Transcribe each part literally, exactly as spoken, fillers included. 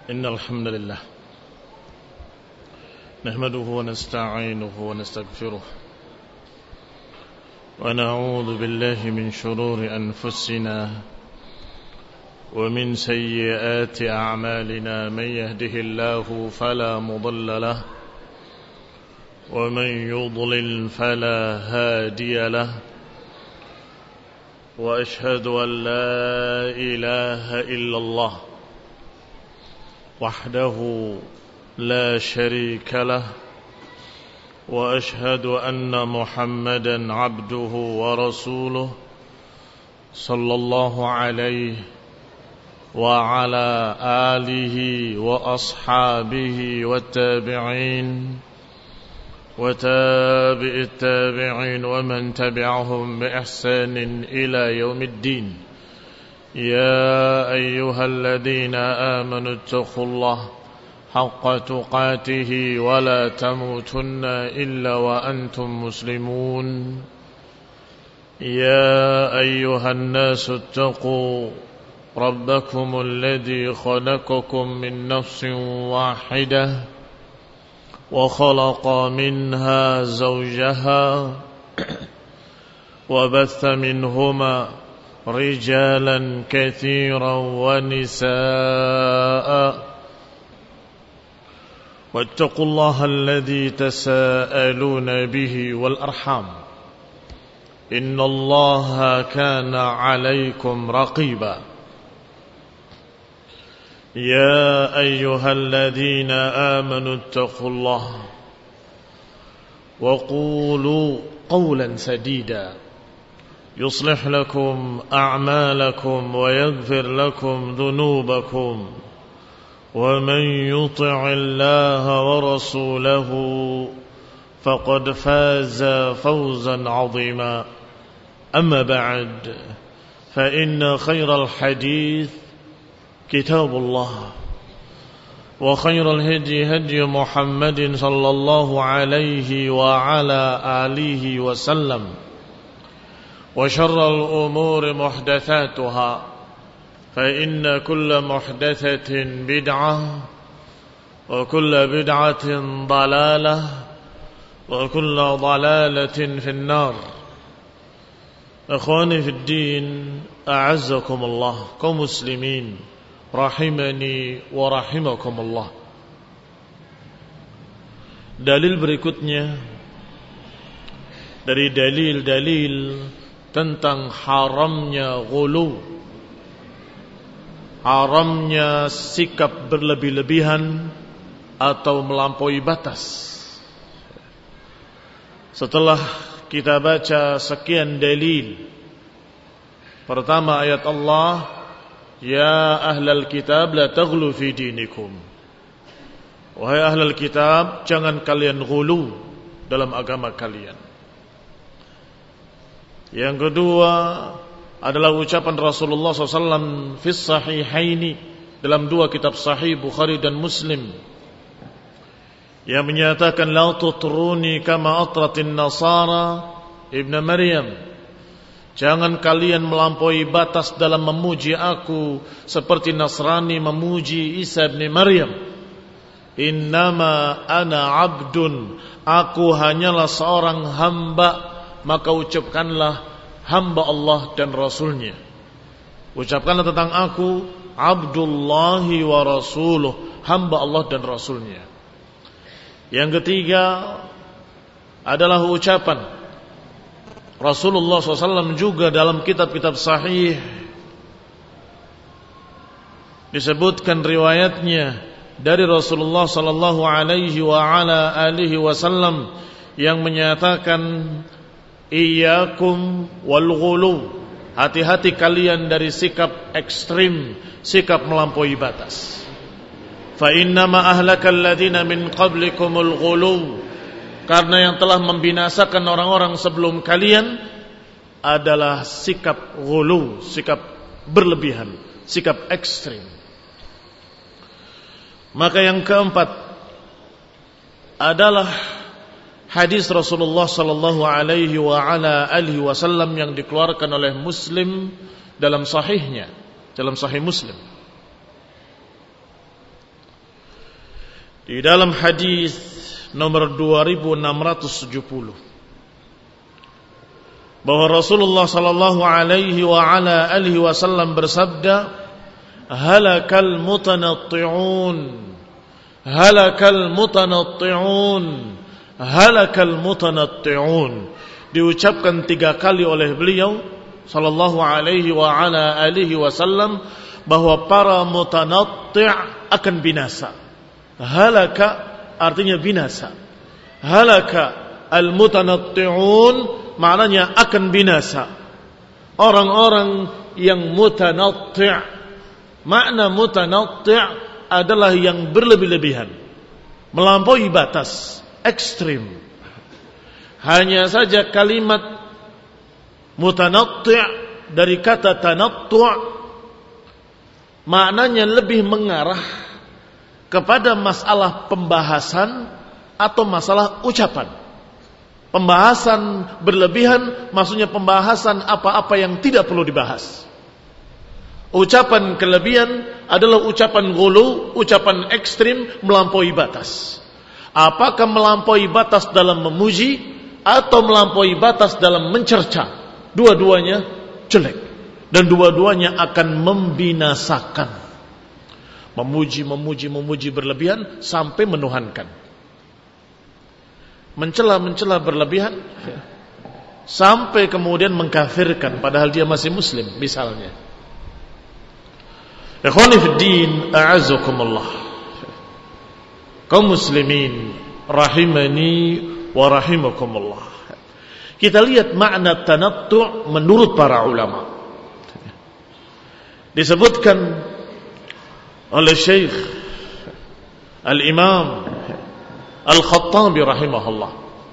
إن الحمد لله نحمده ونستعينه ونستغفره ونعوذ بالله من شرور أنفسنا ومن سيئات أعمالنا من يهده الله فلا مضل له ومن يضلل فلا هادي له وأشهد أن لا إله إلا الله وحده لا شريك له وأشهد أن محمدا عبده ورسوله صلى الله عليه وعلى آله وأصحابه والتابعين وتابع التابعين ومن تبعهم بإحسان إلى يوم الدين. يا أيها الذين آمنوا اتقوا الله حق تقاته ولا تموتن إلا وأنتم مسلمون. يا أيها الناس اتقوا ربكم الذي خلقكم من نفس واحدة وخلق منها زوجها وبث منهما رجالا كثيرا ونساء واتقوا الله الذي تساءلون به والأرحام إن الله كان عليكم رقيبا. يا أيها الذين آمنوا اتقوا الله وقولوا قولا سديدا يصلح لكم أعمالكم ويغفر لكم ذنوبكم ومن يطع الله ورسوله فقد فاز فوزا عظيما. أما بعد فإن خير الحديث كتاب الله وخير الهدي هدي محمد صلى الله عليه وعلى آله وسلم وشر الأمور محدثاتها فإن كل محدثة بدعة وكل بدعة ضلالة وكل ضلالة في النار. إخواني في الدين أعزكم الله kaum muslimin rahimani wa rahimakumullah. Dalil berikutnya dari dalil-dalil tentang haramnya ghulu, haramnya sikap berlebih-lebihan atau melampaui batas. Setelah kita baca sekian dalil, pertama ayat Allah, ya ahlal kitab la taghlu fi dinikum. Wahai ahlal kitab, jangan kalian ghulu dalam agama kalian. Yang kedua adalah ucapan Rasulullah shallallahu alaihi wasallam fi sahihaini, dalam dua kitab sahih Bukhari dan Muslim, yang menyatakan la tutruni kama atratin nasara ibn Maryam. Jangan kalian melampaui batas dalam memuji aku seperti Nasrani memuji Isa bin Maryam. Innama ana abdun, aku hanyalah seorang hamba, maka ucapkanlah hamba Allah dan Rasulnya. Ucapkanlah tentang aku Abdullahi wa Rasuluh, hamba Allah dan Rasulnya. Yang ketiga adalah ucapan Rasulullah shallallahu alaihi wasallam juga dalam kitab-kitab sahih, disebutkan riwayatnya dari Rasulullah sallallahu alaihi wa ala alihi wasallam yang menyatakan iyyakum wal ghulu, hati-hati kalian dari sikap ekstrim, sikap melampaui batas. Fa innama ahlakal ladzina min qablikumul ghulu, karena yang telah membinasakan orang-orang sebelum kalian adalah sikap ghulu, sikap berlebihan, sikap ekstrim. Maka yang keempat adalah hadis Rasulullah sallallahu alaihi wa ala alihi wasallam yang dikeluarkan oleh Muslim dalam sahihnya, dalam sahih Muslim. di dalam hadis nomor dua ribu enam ratus tujuh puluh bahwa Rasulullah sallallahu alaihi wa ala alihi wasallam bersabda, halakal mutanatti'un, halakal mutanatti'un, halakal mutanatti'un. Diucapkan tiga kali oleh beliau sallallahu alaihi wa ala alihi wasallam bahwa para mutanatti' akan binasa. Halaka artinya binasa. Halaka al-mutanatti'un maknanya akan binasa. Orang-orang yang mutanatti'. Makna mutanatti' adalah yang berlebih-lebihan, melampaui batas, ekstrim. Hanya saja kalimat mutanatti' dari kata tanattu' maknanya lebih mengarah kepada masalah pembahasan atau masalah ucapan. Pembahasan berlebihan maksudnya pembahasan apa-apa yang tidak perlu dibahas. Ucapan kelebihan adalah ucapan ghulu, ucapan ekstrim, melampaui batas. Apakah melampaui batas dalam memuji atau melampaui batas dalam mencerca? Dua-duanya jelek dan dua-duanya akan membinasakan. Memuji, memuji, memuji berlebihan sampai menuhankan. Mencela-mencela berlebihan sampai kemudian mengkafirkan padahal dia masih muslim misalnya. Ikhwani fid din, a'azzakumullah. Kaum muslimin rahimani wa rahimakumullah. Kita lihat makna tanattu' menurut para ulama. Disebutkan oleh Syekh Al-Imam Al-Khattabi rahimahullah.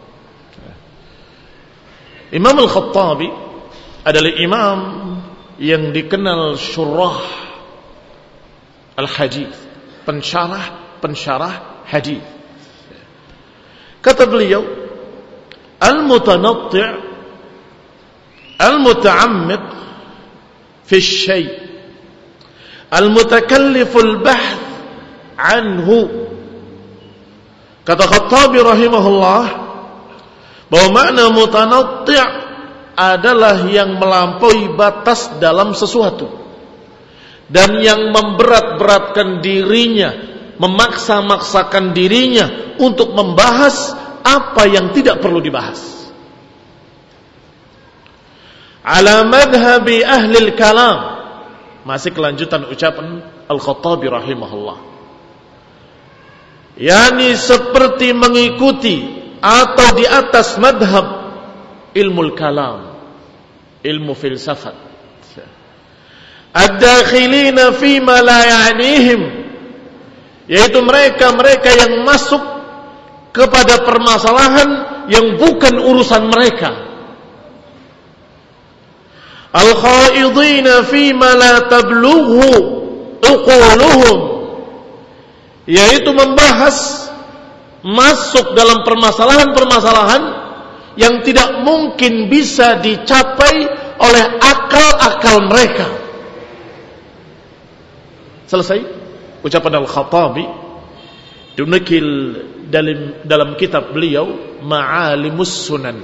Imam Al-Khattabi adalah imam yang dikenal syurah al-hadith, pensyarah-pensyarah hadith. Kata beliau, al-mutanatti' al-muta'ammiq fi syai' al-mutakalliful bahth anhu. Kata Khattabi rahimahullah bahwa makna mutanatti' adalah yang melampaui batas dalam sesuatu dan yang memberat-beratkan dirinya, memaksa-maksakan dirinya untuk membahas apa yang tidak perlu dibahas. Ala madhhabi ahli al-kalam. Masih kelanjutan ucapan Al-Khattabi rahimahullah. Yani seperti mengikuti atau di atas madhab ilmu kalam, ilmu filsafat. Ad-dakhilina fima la ya'nihim, yaitu mereka-mereka yang masuk kepada permasalahan yang bukan urusan mereka. Al-khaidina fima la tablughu uquluhum, yaitu membahas masuk dalam permasalahan-permasalahan yang tidak mungkin bisa dicapai oleh akal-akal mereka. Selesai ucapan Al-Khattabi. Dinukil dalam, dalam kitab beliau Ma'alimus Sunan,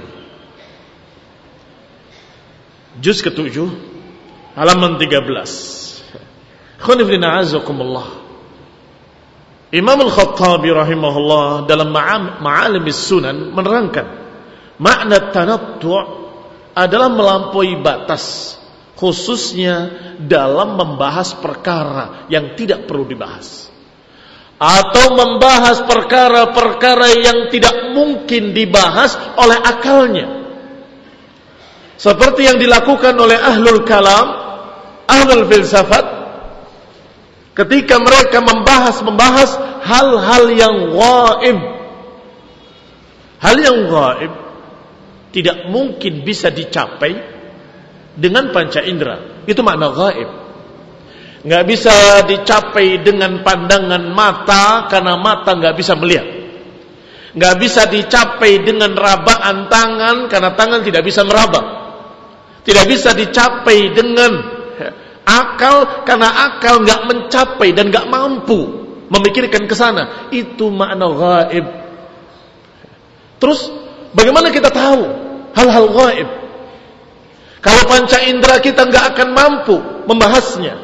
juz ketujuh halaman tiga belas. Khoniflina azakumullah. Imam Al-Khattabi rahimahullah dalam Ma'alimus Sunan menerangkan makna tanattu' adalah melampaui batas, khususnya dalam membahas perkara yang tidak perlu dibahas, atau membahas perkara-perkara yang tidak mungkin dibahas oleh akalnya, seperti yang dilakukan oleh ahlul kalam, ahlul filsafat, ketika mereka membahas-membahas hal-hal yang ghaib. Hal yang ghaib tidak mungkin bisa dicapai dengan panca indera. Itu makna ghaib. Nggak bisa dicapai dengan pandangan mata karena mata nggak bisa melihat. Nggak bisa dicapai dengan rabaan tangan karena tangan tidak bisa meraba. Tidak bisa dicapai dengan akal karena akal nggak mencapai dan nggak mampu memikirkan ke sana. Itu makna gaib. Terus bagaimana kita tahu hal-hal gaib? Kalau panca indera kita nggak akan mampu membahasnya.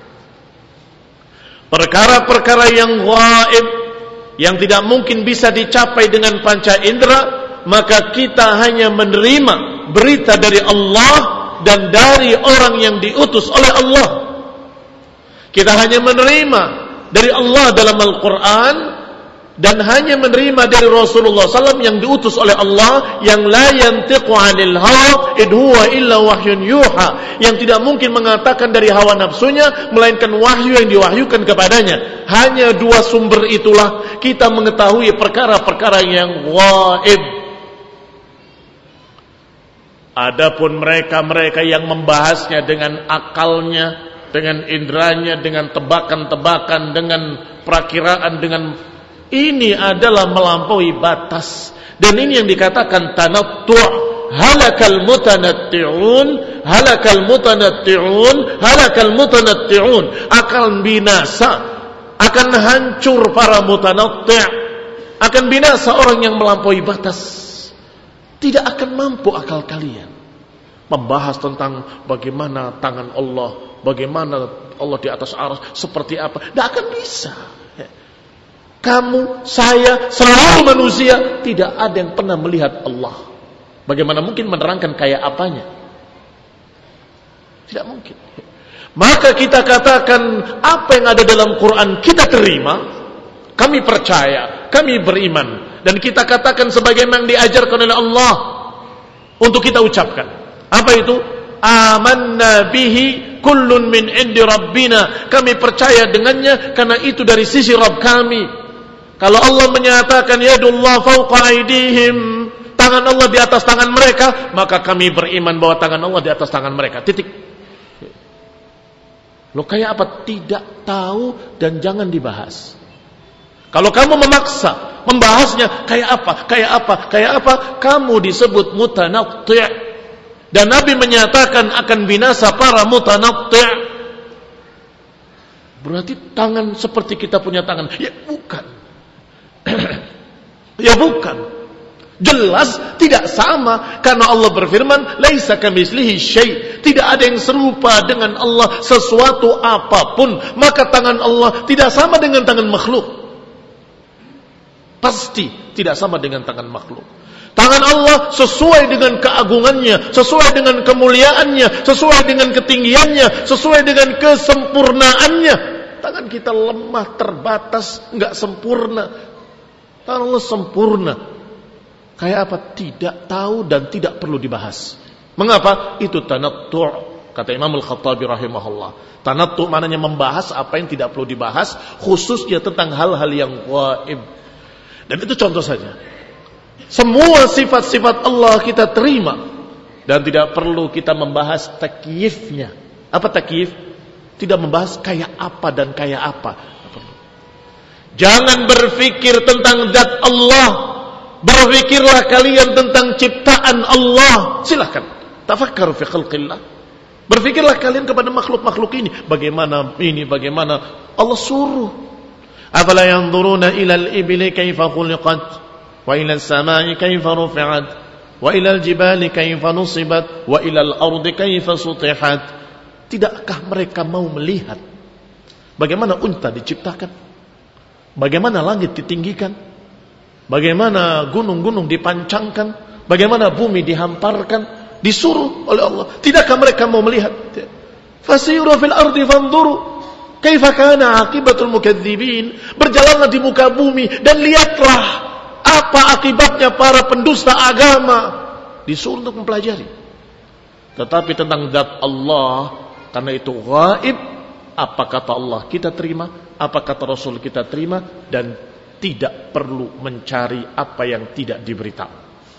Perkara-perkara yang gaib, yang tidak mungkin bisa dicapai dengan panca indera, maka kita hanya menerima berita dari Allah dan dari orang yang diutus oleh Allah. Kita hanya menerima dari Allah dalam Al-Quran dan hanya menerima dari Rasulullah sallallahu alaihi wasallam yang diutus oleh Allah, yang la yantiqu 'anil hawa in huwa illa wahyun yuha, yang tidak mungkin mengatakan dari hawa nafsunya melainkan wahyu yang diwahyukan kepadanya. Hanya dua sumber itulah kita mengetahui perkara-perkara yang gaib. Adapun mereka-mereka yang membahasnya dengan akalnya, dengan indranya, dengan tebakan-tebakan, dengan perakiraan, dengan ini adalah melampaui batas. Dan ini yang dikatakan tanattu'. Halakal mutanatti'un, halakal mutanatti'un, halakal mutanatti'un. Akan binasa, akan hancur para mutanatti', akan binasa orang yang melampaui batas. Tidak akan mampu akal kalian membahas tentang bagaimana tangan Allah, bagaimana Allah di atas arsy, seperti apa. Tidak akan bisa. Kamu, saya, seluruh manusia tidak ada yang pernah melihat Allah. Bagaimana mungkin menerangkan kayak apanya? Tidak mungkin. Maka kita katakan apa yang ada dalam Quran kita terima, kami percaya, kami beriman, dan kita katakan sebagaimana yang diajarkan oleh Allah untuk kita ucapkan. Apa itu? Amanna bihi kullun min indi rabbina. Kami percaya dengannya karena itu dari sisi Rabb kami. Kalau Allah menyatakan yadullah fawqa aydihim, tangan Allah di atas tangan mereka, maka kami beriman bahwa tangan Allah di atas tangan mereka. Titik. Lo kayak apa? Tidak tahu dan jangan dibahas. Kalau kamu memaksa membahasnya kayak apa, kayak apa, kayak apa, kamu disebut mutanatti'. Dan Nabi menyatakan akan binasa para mutanatti'. Berarti tangan seperti kita punya tangan? Ya bukan. Ya bukan. Jelas tidak sama, karena Allah berfirman laisa kamitslihi syai', tidak ada yang serupa dengan Allah sesuatu apapun. Maka tangan Allah tidak sama dengan tangan makhluk. Pasti tidak sama dengan tangan makhluk. Tangan Allah sesuai dengan keagungannya, sesuai dengan kemuliaannya, sesuai dengan ketinggiannya, sesuai dengan kesempurnaannya. Tangan kita lemah, terbatas, enggak sempurna. Tangan Allah sempurna. Kayak apa? Tidak tahu dan tidak perlu dibahas. Mengapa? Itu tanattu'. Kata Imam Al-Khattabi rahimahullah. Tanattu' maknanya membahas apa yang tidak perlu dibahas, khususnya tentang hal-hal yang gaib. Dan itu contoh saja. Semua sifat-sifat Allah kita terima dan tidak perlu kita membahas takyifnya. Apa takyif? Tidak membahas kayak apa dan kayak apa. Jangan berpikir tentang zat Allah. Berpikirlah kalian tentang ciptaan Allah. Silahkan. Tafakkaru fi khalqillah. Berpikirlah kalian kepada makhluk-makhluk ini. Bagaimana ini, bagaimana Allah suruh. Afala yanzuruna ilal ibli kaifa khuliqat, wa ilal samai kaifa rufi'at, wa ilal jibali kaifa nusibat, wa ilal ardi kaifa sutihat. Tidakkah mereka mau melihat bagaimana unta diciptakan, bagaimana langit ditinggikan, bagaimana gunung-gunung dipancangkan, bagaimana bumi dihamparkan, disuruh oleh Allah. Tidakkah mereka mau melihat? Fasiru fil ardi fanzuru kaifa kana aqibatul mukadzibin. Berjalanlah di muka bumi dan lihatlah apa akibatnya para pendusta agama. Disuruh untuk mempelajari. Tetapi tentang zat Allah, karena itu gaib, apa kata Allah kita terima, apa kata Rasul kita terima, dan tidak perlu mencari apa yang tidak diberitahu.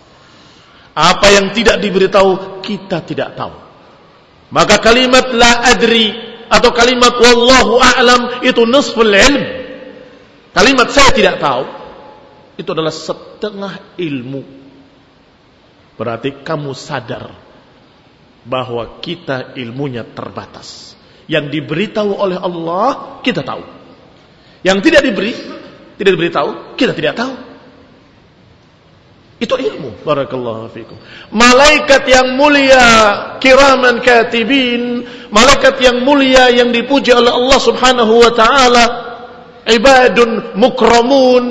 Apa yang tidak diberitahu kita tidak tahu. Maka kalimat la adri atau kalimat wallahu a'lam itu nisful ilm. Kalimat saya tidak tahu itu adalah setengah ilmu. Berarti kamu sadar bahwa kita ilmunya terbatas. Yang diberitahu oleh Allah kita tahu, Yang tidak diberi, tidak diberitahu, kita tidak tahu. Itu ilmu. Barakallahu fikum. Malaikat yang mulia, kiraman katibin, malaikat yang mulia yang dipuji oleh Allah Subhanahu wa taala, ibadun mukramun.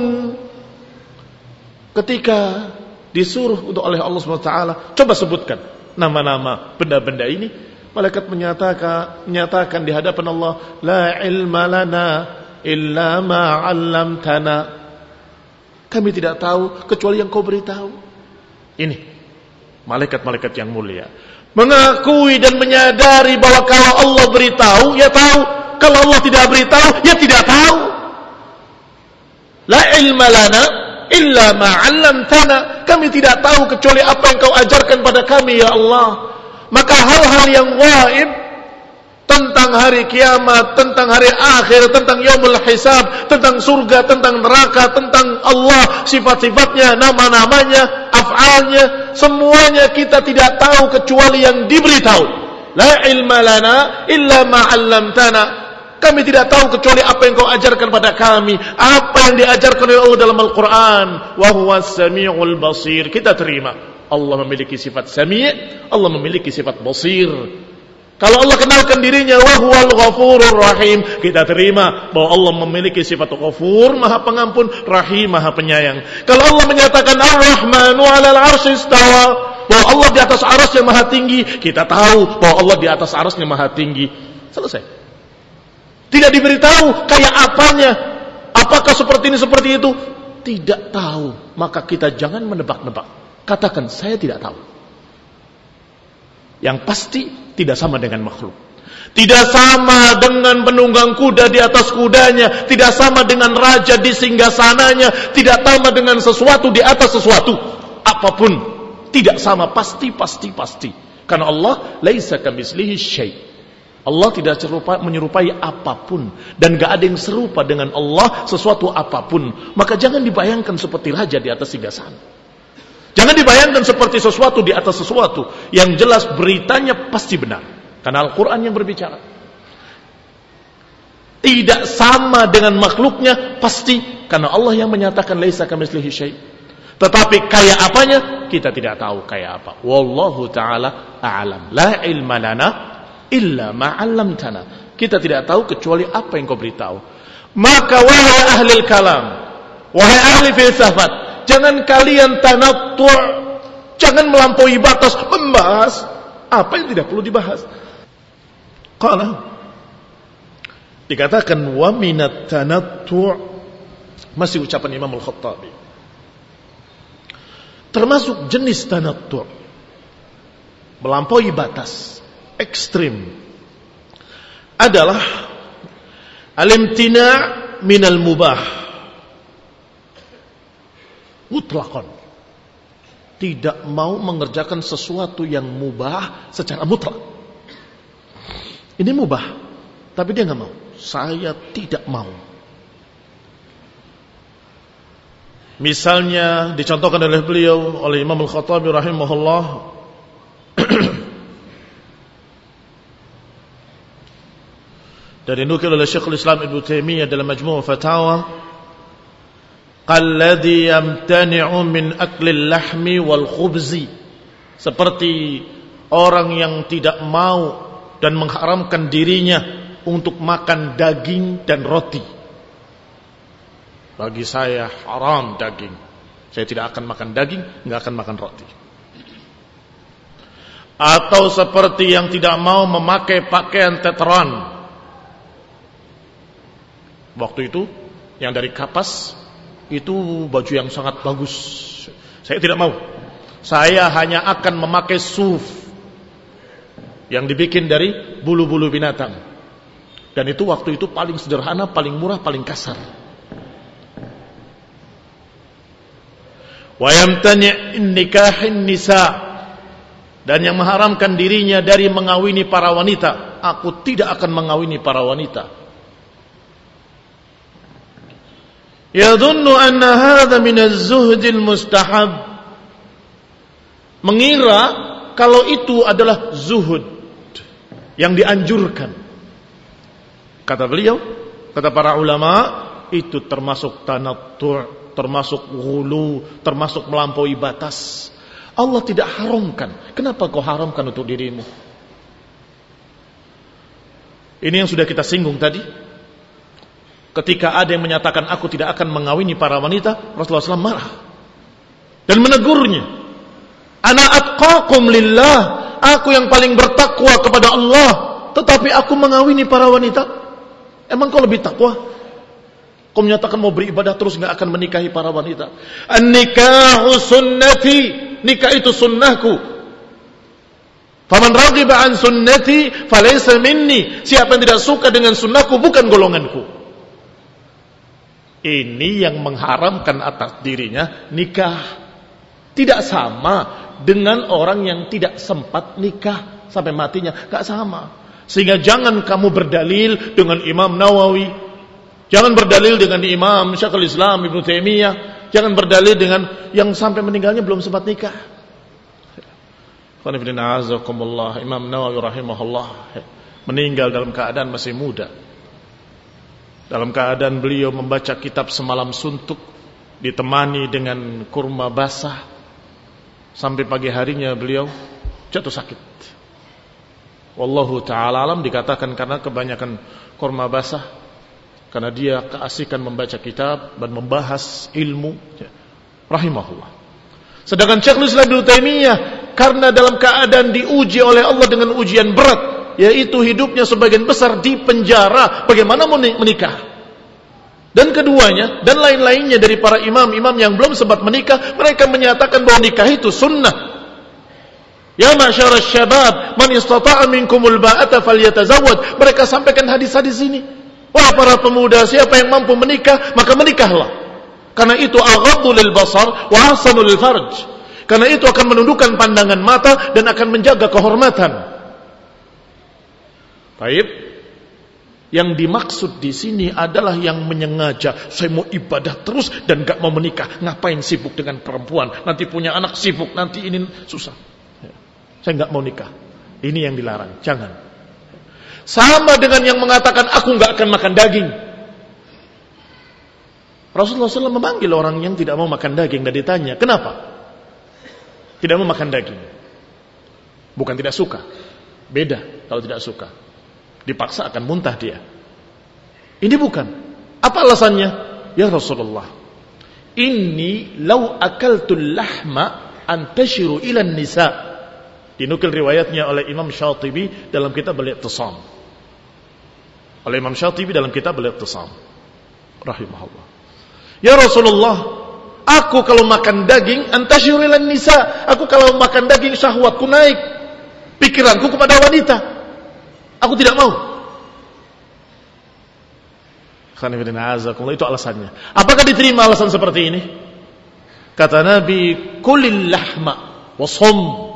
Ketika disuruh untuk oleh Allah Subhanahu wa taala, coba sebutkan nama-nama benda-benda ini, malaikat menyatakan menyatakan di hadapan Allah, la ilma lana illa ma 'allamtana. Kami tidak tahu kecuali yang kau beritahu. Ini malaikat-malaikat yang mulia mengakui dan menyadari bahwa kalau Allah beritahu, ya tahu. Kalau Allah tidak beritahu, ya tidak tahu. La ilma lana illa ma 'allamtana. Kami tidak tahu kecuali apa yang kau ajarkan pada kami, ya Allah. Maka hal-hal yang gaib tentang hari kiamat, tentang hari akhir, tentang yaumul hisab, tentang surga, tentang neraka, tentang Allah, sifat-sifatnya, nama-namanya, af'alnya, semuanya kita tidak tahu kecuali yang diberitahu. La ilma lana illa ma 'allamtana. Kami tidak tahu kecuali apa yang kau ajarkan pada kami, apa yang diajarkan oleh Allah dalam Al-Quran. Wa huwas sami'ul basir. Kita terima Allah memiliki sifat sami', Allah memiliki sifat basir. Kalau Allah kenalkan dirinya wa huwal ghafurur rahim, kita terima bahwa Allah memiliki sifat ghafur, maha pengampun, rahim, maha penyayang. Kalau Allah menyatakan ar-rahmanu 'alal 'arsy istawa, bahwa Allah di atas arasnya maha tinggi, kita tahu bahwa Allah di atas arasnya maha tinggi. Selesai. Tidak diberitahu kayak apanya, apakah seperti ini seperti itu, tidak tahu. Maka kita jangan menebak-nebak. Katakan saya tidak tahu. Yang pasti tidak sama dengan makhluk. Tidak sama dengan penunggang kuda di atas kudanya. Tidak sama dengan raja di singgasananya. Tidak sama dengan sesuatu di atas sesuatu. Apapun tidak sama, pasti, pasti, pasti. Karena Allah laisa kamitslihi syai'. Allah tidak serupa, menyerupai apapun. Dan gak ada yang serupa dengan Allah sesuatu apapun. Maka jangan dibayangkan seperti raja di atas singgasana. Jangan dibayangkan seperti sesuatu di atas sesuatu. Yang jelas beritanya pasti benar. Karena Al-Quran yang berbicara. Tidak sama dengan makhluknya pasti. Karena Allah yang menyatakan laisa kamitslihi syai'. Tetapi kayak apanya kita tidak tahu kayak apa. Wallahu ta'ala a'lam. La ilma lana illa ma 'allamtana. Kita tidak tahu kecuali apa yang kau beritahu. Maka wahai ahli kalam, wahai ahli filsafat, jangan kalian tanattu', jangan melampaui batas membahas apa yang tidak perlu dibahas. Qala, dikatakan wa minat tanattu', masih ucapan Imam Al-Khattabi, termasuk jenis tanattu', melampaui batas, ekstrim, adalah al-imtina' minal mubah mutlaqan. Tidak mau mengerjakan sesuatu yang mubah secara mutlak. Ini mubah, tapi dia nggak mau. Saya tidak mau. Misalnya dicontohkan oleh beliau, oleh Imam Al-Khattabi rahimahullah, dan dinukil oleh Syekhul Islam Ibnu Taimiyah dalam Majmu' Fatawa, qalladhi yamtani'u min aklil lahmi wal khubzi, seperti orang yang tidak mau dan mengharamkan dirinya untuk makan daging dan roti. Bagi saya haram daging, saya tidak akan makan daging, nggak akan makan roti. Atau seperti yang tidak mau memakai pakaian tetron, waktu itu yang dari kapas, itu baju yang sangat bagus, saya tidak mau. Saya hanya akan memakai suf yang dibikin dari bulu-bulu binatang, dan itu waktu itu paling sederhana, paling murah, paling kasar. Wa yamtani' nikahin nisa, dan yang mengharamkan dirinya dari mengawini para wanita. Aku tidak akan mengawini para wanita. Yadhunnu anna hadha min az-zuhdil mustahab, mengira kalau itu adalah zuhud yang dianjurkan. Kata beliau, kata para ulama, itu termasuk tanattu', termasuk ghulu, termasuk melampaui batas. Allah tidak haramkan. Kenapa kau haramkan untuk dirimu? Ini yang sudah kita singgung tadi. Ketika ada yang menyatakan aku tidak akan mengawini para wanita, Rasulullah shallallahu alaihi wasallam marah dan menegurnya. Ana atqakum lillah, aku yang paling bertakwa kepada Allah, tetapi aku mengawini para wanita. Emang kau lebih takwa? Kau menyatakan mau beribadah terus gak akan menikahi para wanita. An-nikahu sunnati, nikah itu sunnahku. Faman raghiba an sunnati falaysa minni, siapa yang tidak suka dengan sunnahku bukan golonganku. Ini yang mengharamkan atas dirinya nikah. Tidak sama dengan orang yang tidak sempat nikah sampai matinya, gak sama. Sehingga jangan kamu berdalil dengan Imam Nawawi, jangan berdalil dengan Imam Syekhul Islam Ibnu Taimiyah, jangan berdalil dengan yang sampai meninggalnya belum sempat nikah. Imam Nawawi rahimahullah meninggal dalam keadaan masih muda, dalam keadaan beliau membaca kitab semalam suntuk, ditemani dengan kurma basah, sampai pagi harinya beliau jatuh sakit. Wallahu ta'ala alam, dikatakan karena kebanyakan kurma basah, karena dia keasikan membaca kitab dan membahas ilmu, rahimahullah. Sedangkan Syekhul Islam Ibnu Taimiyah karena dalam keadaan diuji oleh Allah dengan ujian berat, yaitu hidupnya sebagian besar di penjara, bagaimana menikah? Dan keduanya dan lain-lainnya dari para imam-imam yang belum sempat menikah, mereka menyatakan bahwa nikah itu sunnah. Ya ma'syaras syabab, man istata'a minkumul ba'ata falyatazawwaj. Mereka sampaikan hadis-hadis ini. Wah para pemuda, siapa yang mampu menikah, maka menikahlah. Karena itu aghaddu lil basar wa ahsanu lil farj. Karena itu akan menundukkan pandangan mata dan akan menjaga kehormatan. Baik. Yang dimaksud di sini adalah yang menyengaja, saya mau ibadah terus dan gak mau menikah. Ngapain sibuk dengan perempuan? Nanti punya anak sibuk, nanti ini susah. Saya gak mau nikah. Ini yang dilarang, jangan. Sama dengan yang mengatakan aku gak akan makan daging. Rasulullah shallallahu alaihi wasallam memanggil orang yang tidak mau makan daging dan ditanya, kenapa? Tidak mau makan daging. Bukan tidak suka. Beda kalau tidak suka. Dipaksa akan muntah dia. Ini bukan. Apa alasannya? Ya Rasulullah, inni law akaltul lahma antashiru ilan nisa. Dinukil riwayatnya oleh Imam Syatibi dalam kitab Al-I'tisam. Oleh Imam Syatibi dalam kitab Al-I'tisam. Rahimahullah. Ya Rasulullah, aku kalau makan daging antashiru ilan nisa. Aku kalau makan daging syahwatku naik. Pikiranku kepada wanita. Aku tidak mau. Itu alasannya. Apakah diterima alasan seperti ini? Kata Nabi, kulil lahma wasum.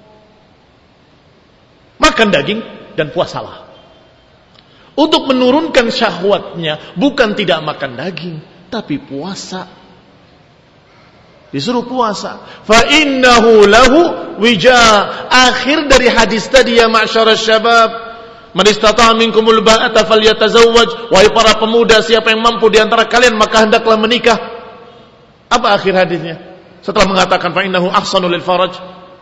Makan daging dan puasalah. Untuk menurunkan syahwatnya, bukan tidak makan daging, tapi puasa. Disuruh puasa. Fa innahu lahu wija. Akhir dari hadis tadi, ya ma'syaras syabab, man istata'a minkumul ba'ata falyatazawwaj. Wahai para pemuda, siapa yang mampu di antara kalian maka hendaklah menikah. Apa akhir hadisnya? Setelah mengatakan fa innahu ahsanu lil faraj,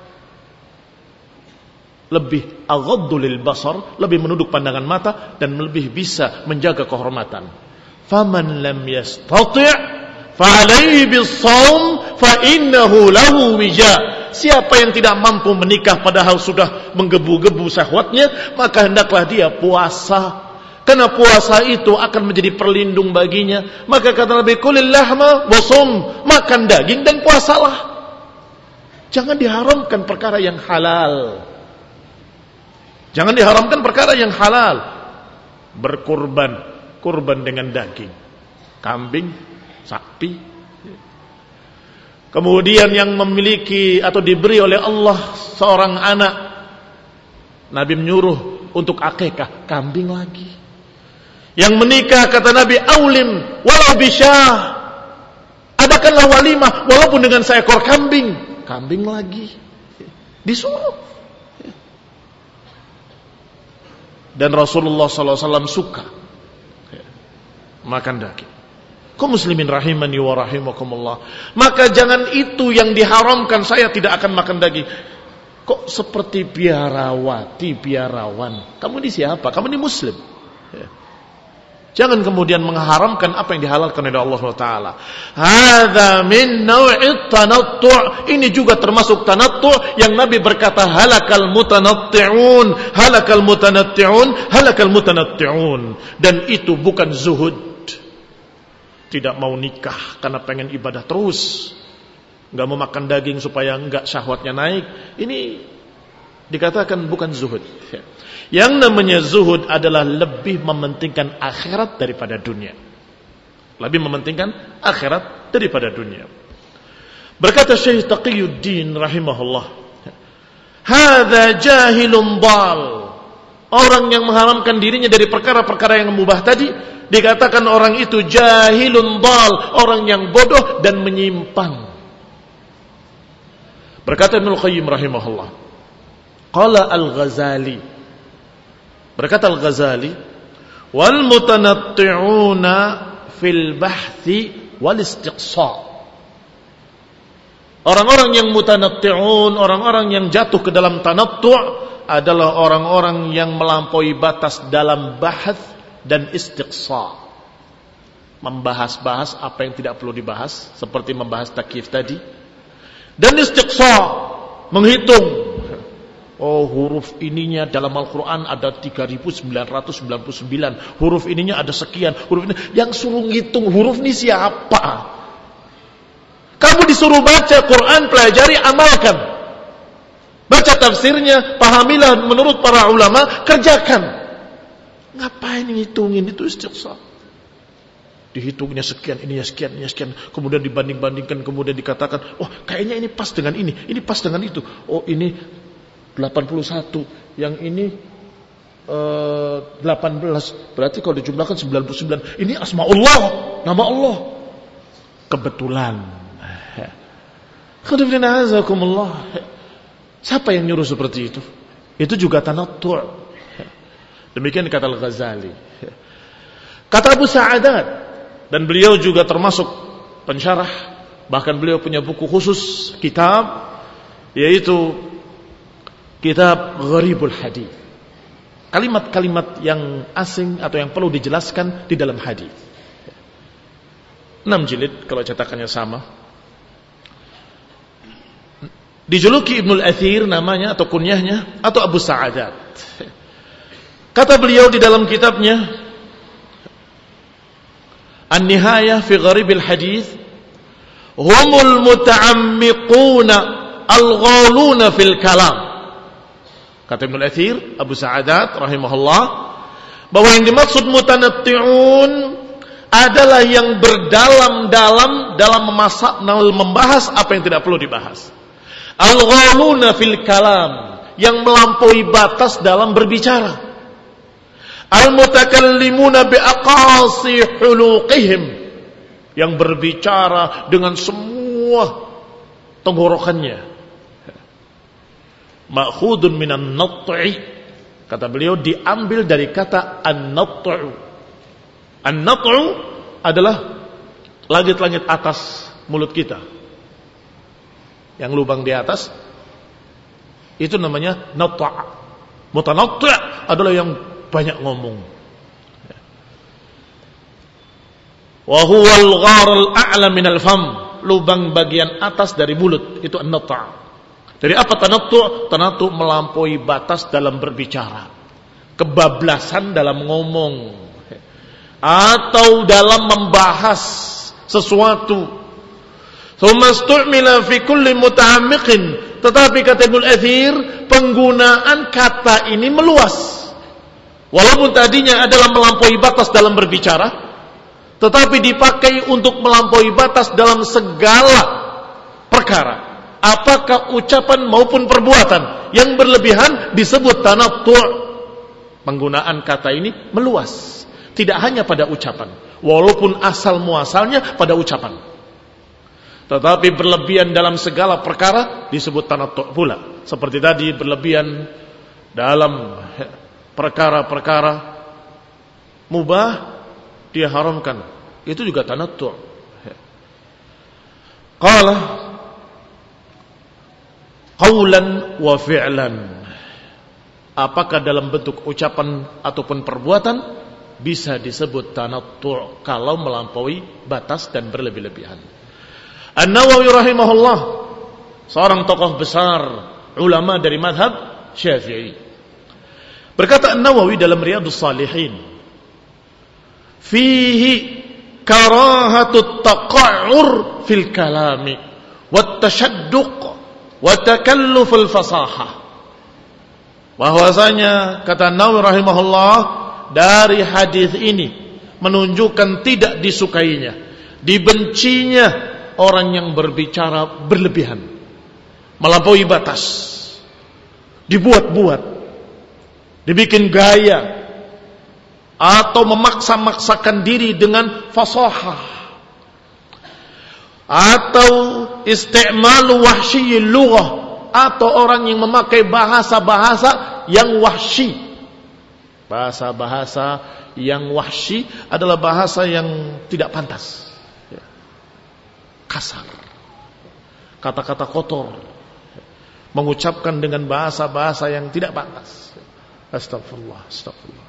lebih aghaddu lil basar, lebih menunduk pandangan mata dan lebih bisa menjaga kehormatan. Faman lam yastati' fa alaihi bis-shaum fa innahu lahu wija. Siapa yang tidak mampu menikah padahal sudah menggebu-gebu syahwatnya, maka hendaklah dia puasa. Karena puasa itu akan menjadi perlindung baginya. Maka kata Nabi, kulil lahma wasum, makan daging dan puasalah. Jangan diharamkan perkara yang halal. Jangan diharamkan perkara yang halal. Berkurban, kurban dengan daging, kambing, sapi. Kemudian yang memiliki atau diberi oleh Allah seorang anak, Nabi menyuruh untuk akikah, kambing lagi. Yang menikah kata Nabi, aulim walau bisyah, adakanlah walimah walaupun dengan seekor kambing, kambing lagi. Disuruh. Dan Rasulullah sallallahu alaihi wasallam suka makan daging. Kaum muslimin rahimani wa rahimakumullah. Maka jangan itu yang diharamkan, saya tidak akan makan daging. Kok seperti biarawati, biarawan? Kamu ini siapa? Kamu ini muslim. Ya. Jangan kemudian mengharamkan apa yang dihalalkan oleh Allah subhanahu wa taala. Hadza min naw'it tanattu'. Ini juga termasuk tanattu' yang Nabi berkata halakal mutanatti'un, halakal mutanatti'un, halakal mutanatti'un. Dan itu bukan zuhud. Tidak mau nikah karena pengen ibadah terus, nggak mau makan daging supaya nggak syahwatnya naik. Ini dikatakan bukan zuhud. Yang namanya zuhud adalah lebih mementingkan akhirat daripada dunia. Lebih mementingkan akhirat daripada dunia. Berkata Syekh Taqiyuddin rahimahullah, hadza jahilun dhal. Orang yang mengharamkan dirinya dari perkara-perkara yang mubah tadi, dikatakan orang itu jahilun dhal, orang yang bodoh dan menyimpang. Berkata Ibnu Qayyim rahimahullah, qala Al-Ghazali, berkata Al-Ghazali, wal mutanatti'una fil bahthi wal istiqsa. Orang-orang yang mutanatti'un, orang-orang yang jatuh ke dalam tanattu' adalah orang-orang yang melampaui batas dalam bahth dan istiqsa. Membahas-bahas apa yang tidak perlu dibahas, seperti membahas takyif tadi. Dan istiqsa, menghitung. Oh, huruf ininya dalam Al-Quran ada tiga ribu sembilan ratus sembilan puluh sembilan. Huruf ininya ada sekian. Huruf ini, yang suruh ngitung huruf ini siapa? Kamu disuruh baca Quran, pelajari, amalkan. Baca tafsirnya, pahamilah menurut para ulama, kerjakan. Ngapain ngitungin? Itu istiqsa. Dihitungnya sekian, ininya sekian, ininya sekian. Kemudian dibanding-bandingkan, kemudian dikatakan, oh kayaknya ini pas dengan ini, ini pas dengan itu. Oh ini delapan puluh satu, yang ini uh, delapan belas. Berarti kalau dijumlahkan sembilan puluh sembilan. Ini asma'ullah, nama Allah. Kebetulan. Khudufinahazakumullah. Siapa yang nyuruh seperti itu? Itu juga tanattu'. Demikian kata Al-Ghazali. Kata Abu Sa'adat, dan beliau juga termasuk pensyarah, bahkan beliau punya buku khusus kitab, yaitu kitab Gharibul Hadits. Kalimat-kalimat yang asing atau yang perlu dijelaskan di dalam hadis. Enam jilid kalau cetakannya sama. Dijuluki Ibnul Athir namanya atau kunyahnya, atau Abu Sa'adat. Kata beliau di dalam kitabnya An-Nihayah fi Gharibil Hadits, humul muta'ammiquna al-ghaluna fil kalam. Kata Ibnul Athir, Abu Sa'adat rahimahullah, bahwa yang dimaksud mutanatti'un adalah yang berdalam-dalam dalam memasak, dalam membahas apa yang tidak perlu dibahas. Al-ghaluna fil kalam, yang melampaui batas dalam berbicara. Al-mutakallimuna biaqasi huluqihim, yang berbicara dengan semua tenggorokannya. Ma'khudun minan nat'i, kata beliau diambil dari kata an-nat'u. An-nat'u adalah langit-langit atas mulut kita. Yang lubang di atas itu namanya nata'. Mutanatti' adalah yang banyak ngomong. Wa huwa al-ghar al-a'la min al-fam, lubang bagian atas dari mulut, itu an-nata'. Dari apa tanattu'? Tanattu' melampaui batas dalam berbicara, kebablasan dalam ngomong, atau dalam membahas sesuatu. Tsumma istu'mila fi kulli muta'ammiqin, tetapi kata Ibnu Athir, penggunaan kata ini meluas. Walaupun tadinya adalah melampaui batas dalam berbicara, tetapi dipakai untuk melampaui batas dalam segala perkara. Apakah ucapan maupun perbuatan yang berlebihan disebut tanattu'. Penggunaan kata ini meluas, tidak hanya pada ucapan, walaupun asal muasalnya pada ucapan. Tetapi berlebihan dalam segala perkara disebut tanattu' pula. Seperti tadi berlebihan dalam perkara-perkara mubah dia haramkan. Itu juga tanattu'. Qala qawlan wa fi'lan. Apakah dalam bentuk ucapan ataupun perbuatan bisa disebut tanattu' kalau melampaui batas dan berlebih-lebihan. An-Nawawi rahimahullah, seorang tokoh besar ulama dari mazhab Syafi'i, berkata An-Nawawi dalam Riyadhus Shalihin, fihi karahatut taqa'ur fil kalami wat tashadduq wa takalluful fasahah. Bahwasanya kata Nawawi rahimahullah, dari hadis ini menunjukkan tidak disukainya, dibencinya orang yang berbicara berlebihan, melampaui batas, dibuat-buat, dibikin gaya, atau memaksa-maksakan diri dengan fasahah, atau isti'malu wahsyiyyil lughah, atau orang yang memakai bahasa-bahasa yang wahsyi. Bahasa-bahasa yang wahsyi adalah bahasa yang tidak pantas, kasar, kata-kata kotor, mengucapkan dengan bahasa-bahasa yang tidak pantas. Astagfirullah, astagfirullah.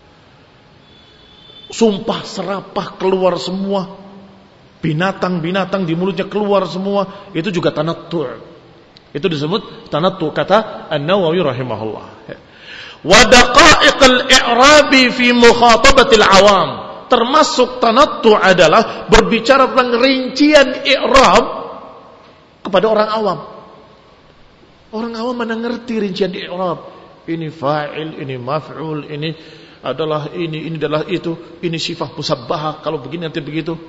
Sumpah serapah keluar semua, binatang-binatang di mulutnya keluar semua, itu juga tanattu'. Itu disebut tanattu', kata An-Nawawi rahimahullah. Wa daqa'iqul i'rabi fi mukhatabatil awam. Termasuk tanattu' adalah berbicara tentang rincian i'rab kepada orang awam. Orang awam mana ngerti rincian i'rab? Ini fa'il, ini maf'ul, ini adalah ini, ini adalah itu, ini sifat musabbahah, kalau begini nanti begitu.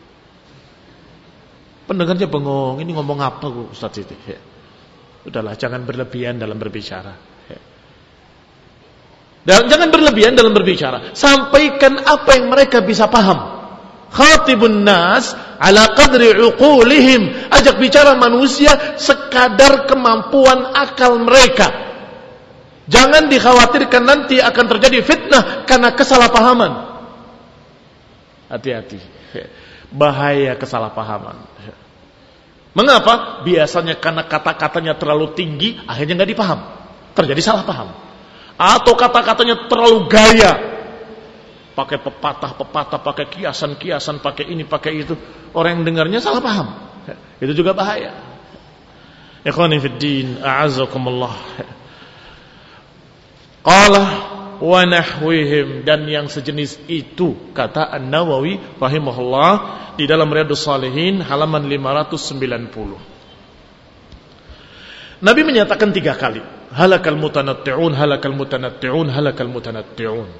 Pendengarnya bengong, ini ngomong apa Ustaz itu? Ya. Udahlah, jangan berlebihan dalam berbicara. Ya. Dan jangan berlebihan dalam berbicara. Sampaikan apa yang mereka bisa paham. Khatibun nas ala qadri uqulihim. Ajak bicara manusia sekadar kemampuan akal mereka. Jangan dikhawatirkan nanti akan terjadi fitnah karena kesalahpahaman. Hati-hati. Bahaya kesalahpahaman. Mengapa? Biasanya karena kata-katanya terlalu tinggi, akhirnya nggak dipaham. Terjadi salah paham. Atau kata-katanya terlalu gaya. Pakai pepatah-pepatah, pakai kiasan-kiasan, pakai ini, pakai itu. Orang yang dengarnya salah paham. Itu juga bahaya. Ikhwani fid din, a'azzakumullah. Qala wa nahwihim, dan yang sejenis itu, kata An-Nawawi rahimahullah di dalam Riyadhus Shalihin halaman lima ratus sembilan puluh. Nabi menyatakan tiga kali, halakal mutanatti'un, halakal mutanatti'un, halakal mutanatti'un.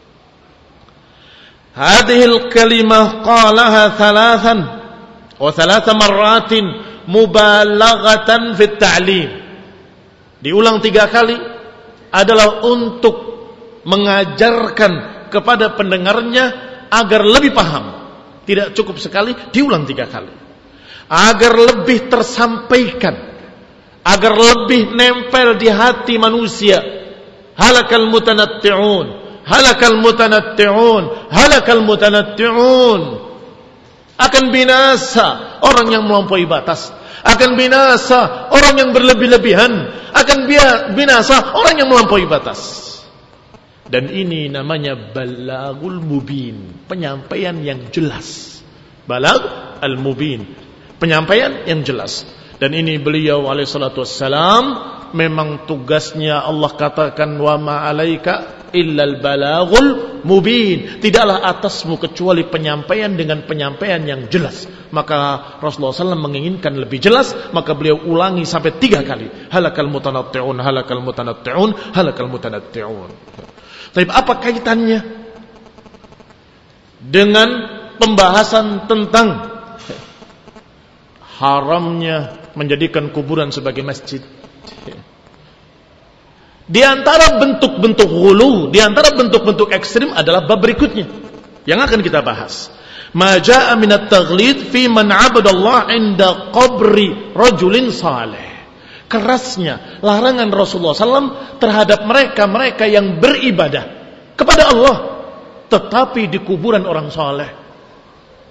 Hadhil kalimah qalaha thalathan wa thalatha marratin mubalaghatan fit ta'lim. Diulang tiga kali adalah untuk mengajarkan kepada pendengarnya agar lebih paham. Tidak cukup sekali, diulang tiga kali. Agar lebih tersampaikan, agar lebih nempel di hati manusia. Halakal mutanatti'un, halakal mutanatti'un, halakal mutanatti'un. Akan binasa orang yang melampaui batas. Akan binasa orang yang berlebih-lebihan. Akan binasa orang yang melampaui batas. Dan ini namanya balagul mubin, penyampaian yang jelas. Balag al-mubin, penyampaian yang jelas. Dan ini beliau alaihi salatu wassalam, memang tugasnya Allah katakan wa ma alaika illal balagul mubin. Tidaklah atasmu kecuali penyampaian dengan penyampaian yang jelas. Maka Rasulullah shallallahu alaihi wasallam menginginkan lebih jelas, maka beliau ulangi sampai tiga kali. Halakal mutanatti'un, halakal mutanatti'un, halakal mutanatti'un. Tapi apa kaitannya dengan pembahasan tentang haramnya menjadikan kuburan sebagai masjid? Di antara bentuk-bentuk ghulu, di antara bentuk-bentuk ekstrim adalah bab berikutnya yang akan kita bahas. Ma jaa'a minat taghlid fi man 'abadallah 'inda qabri rajulin salih. Kerasnya larangan Rasulullah shallallahu alaihi wasallam terhadap mereka-mereka yang beribadah kepada Allah tetapi di kuburan orang saleh.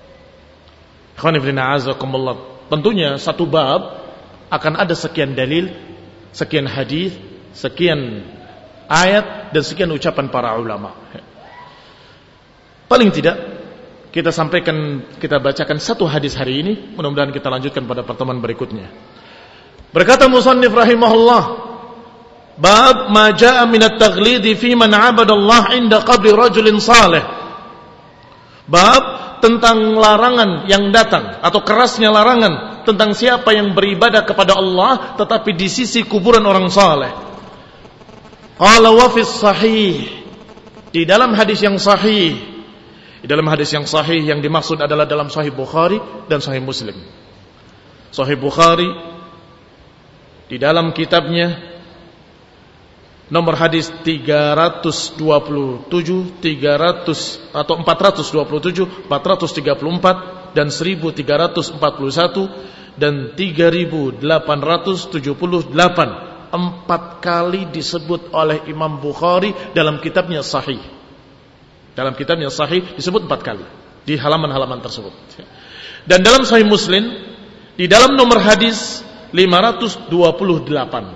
Ikhwan fillah azakumullah. Tentunya satu bab akan ada sekian dalil, sekian hadis, sekian ayat dan sekian ucapan para ulama. Paling tidak kita sampaikan, kita bacakan satu hadis hari ini, mudah-mudahan kita lanjutkan pada pertemuan berikutnya. Berkata musannif rahimahullah, bab ma jaa min at-taghlid fi man 'abada Allah 'inda qabri rajulin salih. Bab tentang larangan yang datang atau kerasnya larangan tentang siapa yang beribadah kepada Allah tetapi di sisi kuburan orang saleh. Qala wa fi sahih, di dalam hadis yang sahih, di dalam hadis yang sahih yang dimaksud adalah dalam Sahih Bukhari dan Sahih Muslim. Sahih Bukhari di dalam kitabnya nomor hadis tiga ratus dua puluh tujuh, tiga ratus atau empat ratus dua puluh tujuh, empat ratus tiga puluh empat dan seribu tiga ratus empat puluh satu dan tiga ribu delapan ratus tujuh puluh delapan. Empat kali disebut oleh Imam Bukhari dalam kitabnya Sahih. Dalam kitabnya Sahih disebut empat kali di halaman-halaman tersebut. Dan dalam Sahih Muslim di dalam nomor hadis lima ratus dua puluh delapan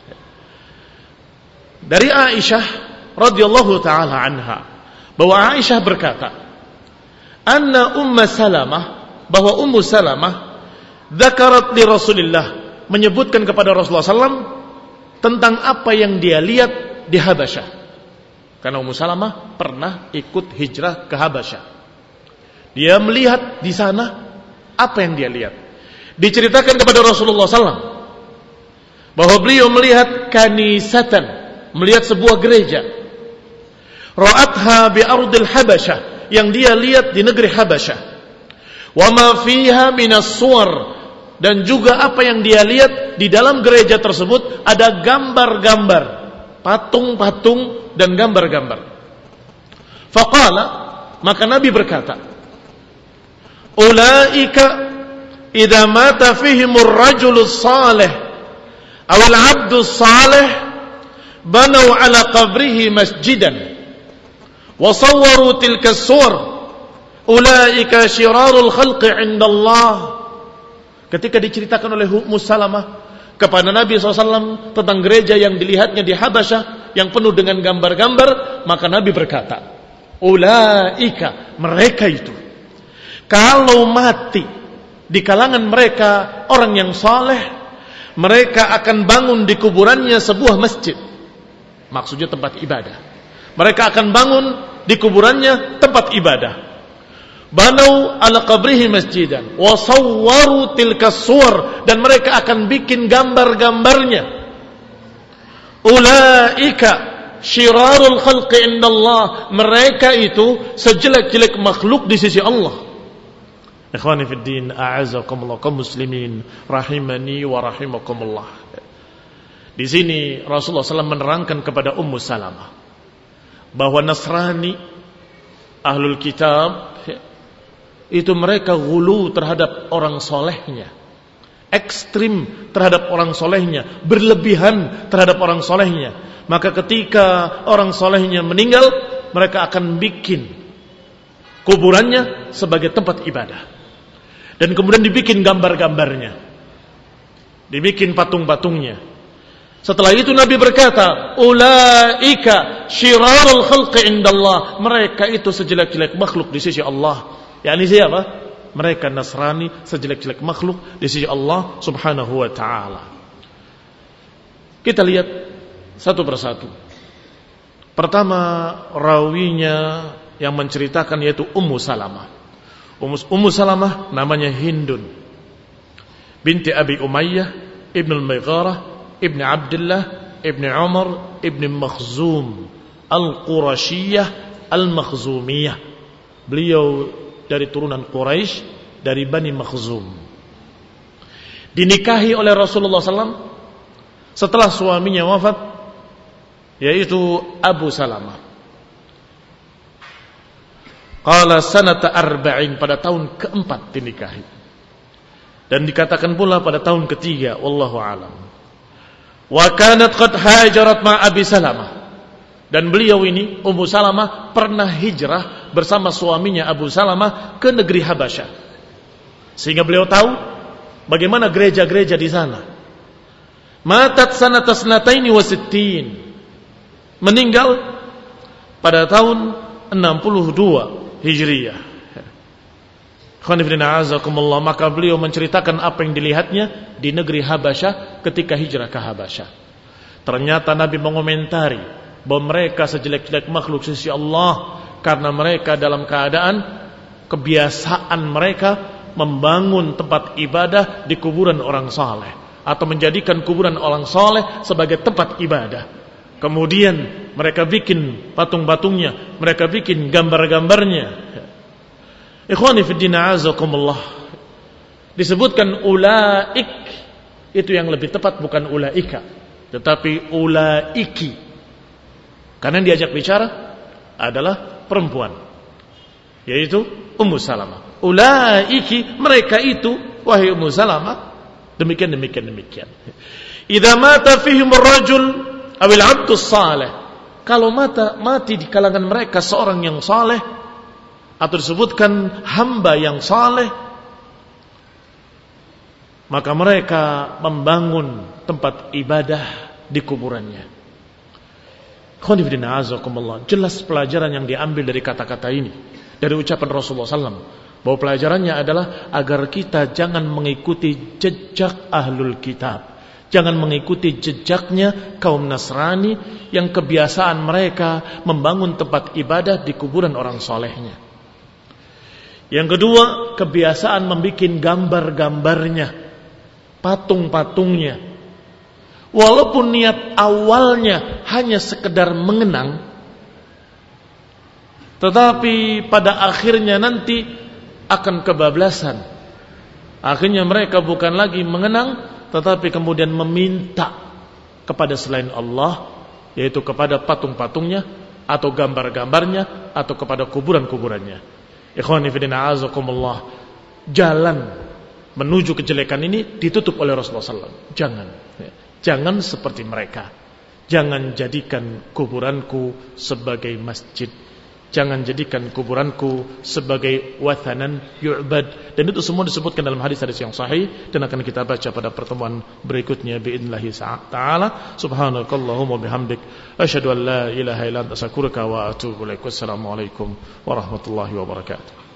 dari Aisyah radhiyallahu taala anha, bahwa Aisyah berkata, anna Ummu Salamah, bahwa Ummu Salamah dzakarat li Rasulillah, menyebutkan kepada Rasulullah sallallahu alaihi wasallam tentang apa yang dia lihat di Habasyah. Karena Ummu Salamah pernah ikut hijrah ke Habasyah. Dia melihat di sana apa yang dia lihat. Diceritakan kepada Rasulullah sallallahu alaihi wasallam bahwa beliau melihat kanisatan, melihat sebuah gereja. Ra'atha bi ardil Habasyah, yang dia lihat di negeri Habasyah. Wa ma fiha minas suwar, dan juga apa yang dia lihat di dalam gereja tersebut ada gambar-gambar, patung-patung dan gambar-gambar. Faqala, maka Nabi berkata, ulaika idza mata fihimur rajulus salih aw al-'abdus salih banau ala qabrihi masjidan wa sawwaru tilka as-suwar ulaika syirarul khalqi 'inda Allah. Ketika diceritakan oleh Ummu Salamah kepada Nabi shallallahu alaihi wasallam tentang gereja yang dilihatnya di Habasyah yang penuh dengan gambar-gambar, maka Nabi berkata, ulaika, mereka itu kalau mati di kalangan mereka orang yang saleh, mereka akan bangun di kuburannya sebuah masjid. Maksudnya tempat ibadah. Mereka akan bangun di kuburannya tempat ibadah. Banau ala qabrihi masjidan wa sawwaru tilka suwar, dan mereka akan bikin gambar-gambarnya. Ulaika syirarul khalqi indallah, mereka itu sejelek-jelek makhluk di sisi Allah. Ikhwani fid din, a'azakumullah, kaum muslimin rahimani wa rahimakumullah. Di sini Rasulullah sallallahu alaihi wasallam menerangkan kepada Ummu Salamah bahwa Nasrani, ahlul kitab, itu mereka gulu terhadap orang solehnya, ekstrim terhadap orang solehnya, berlebihan terhadap orang solehnya. Maka ketika orang solehnya meninggal, mereka akan bikin kuburannya sebagai tempat ibadah, dan kemudian dibikin gambar-gambarnya, dibikin patung-patungnya. Setelah itu Nabi berkata, ulaika syirarul khalqi indallah, mereka itu sejelek-jelek makhluk di sisi Allah. Yani siapa? Mereka Nasrani, sejelek-jelek makhluk di sisi Allah subhanahu wa ta'ala. Kita lihat satu persatu. Pertama, rawinya yang menceritakan yaitu Ummu Salamah. Ummu, Ummu Salamah namanya Hindun binti Abi Umayyah ibn al-Mughirah ibn Abdullah ibn Umar ibn Makhzum al-Qurashiyah al-Makhzumiyah. Beliau dari turunan Quraisy, dari Bani Makhzum. Dinikahi oleh Rasulullah sallallahu alaihi wasallam setelah suaminya wafat, yaitu Abu Salamah. Qala sanata arba'in, pada tahun keempat dinikahi. Dan dikatakan pula pada tahun ketiga, wallahu alam. Wa kanat qad hajarat ma Abi Salamah. Dan beliau ini, Ummu Salamah, pernah hijrah bersama suaminya Abu Salamah ke negeri Habasyah. Sehingga beliau tahu bagaimana gereja-gereja di sana. Matat sanata sanataini wa sittin. Meninggal pada tahun enam puluh dua Hijriyah. Maka beliau menceritakan apa yang dilihatnya di negeri Habasyah ketika hijrah ke Habasyah. Ternyata Nabi mengomentari bahwa mereka sejelek-jelek makhluk sisi Allah karena mereka dalam keadaan kebiasaan mereka membangun tempat ibadah di kuburan orang saleh atau menjadikan kuburan orang saleh sebagai tempat ibadah. Kemudian mereka bikin patung-patungnya, mereka bikin gambar-gambarnya. Ikhwani fi din a'azakumullah. Disebutkan ulaik, itu yang lebih tepat bukan ulaika, tetapi ulaiki. Karena yang diajak bicara adalah perempuan, yaitu Ummu Salamah. Ulaiki, mereka itu, wahai Ummu Salamah, demikian demikian demikian. Idza mata fihim ar-rajul aw al-'abdu salih. Kalau mata mati di kalangan mereka seorang yang saleh atau disebutkan hamba yang saleh, maka mereka membangun tempat ibadah di kuburannya. Jelas pelajaran yang diambil dari kata-kata ini, dari ucapan Rasulullah sallallahu alaihi wasallam, bahwa pelajarannya adalah agar kita jangan mengikuti jejak ahlul kitab, jangan mengikuti jejaknya kaum Nasrani yang kebiasaan mereka membangun tempat ibadah di kuburan orang solehnya. Yang kedua, kebiasaan membuat gambar-gambarnya, patung-patungnya. Walaupun niat awalnya hanya sekedar mengenang, tetapi pada akhirnya nanti akan kebablasan. Akhirnya mereka bukan lagi mengenang, tetapi kemudian meminta kepada selain Allah, yaitu kepada patung-patungnya atau gambar-gambarnya atau kepada kuburan-kuburannya. Ikhwani fi din a'azakumullah, jalan menuju kejelekan ini ditutup oleh Rasulullah sallallahu alaihi wasallam. Jangan, jangan seperti mereka. Jangan jadikan kuburanku sebagai masjid. Jangan jadikan kuburanku sebagai wathanan yu'bad. Dan itu semua disebutkan dalam hadis-hadis yang sahih dan akan kita baca pada pertemuan berikutnya biidznillah ta'ala. Subhanakallahumma bihamdik asyhadu an la ilaha illa anta astaghfiruka wa atubu ilaik. Wassalamualaikum warahmatullahi wabarakatuh.